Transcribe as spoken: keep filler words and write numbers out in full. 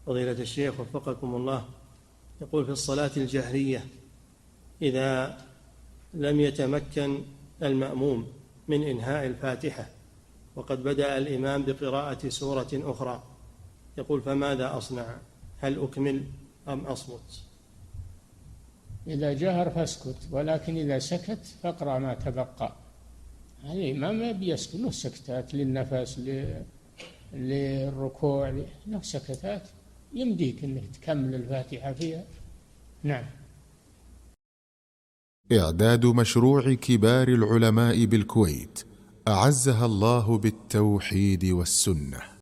فضيلة الشيخ وفقكم الله، يقول في الصلاة الجهرية إذا لم يتمكن المأموم من إنهاء الفاتحة وقد بدأ الإمام بقراءة سورة أخرى، يقول فماذا أصنع؟ هل أكمل أم أصمت؟ إذا جهر فاسكت، ولكن إذا سكت فاقرأ ما تبقى. الإمام ما بيسكت، له سكتات للنفس، للركوع، له سكتات يمديك أنك تكمل الفاتحة فيها. نعم. إعداد مشروع كبار العلماء بالكويت أعزها الله بالتوحيد والسنة.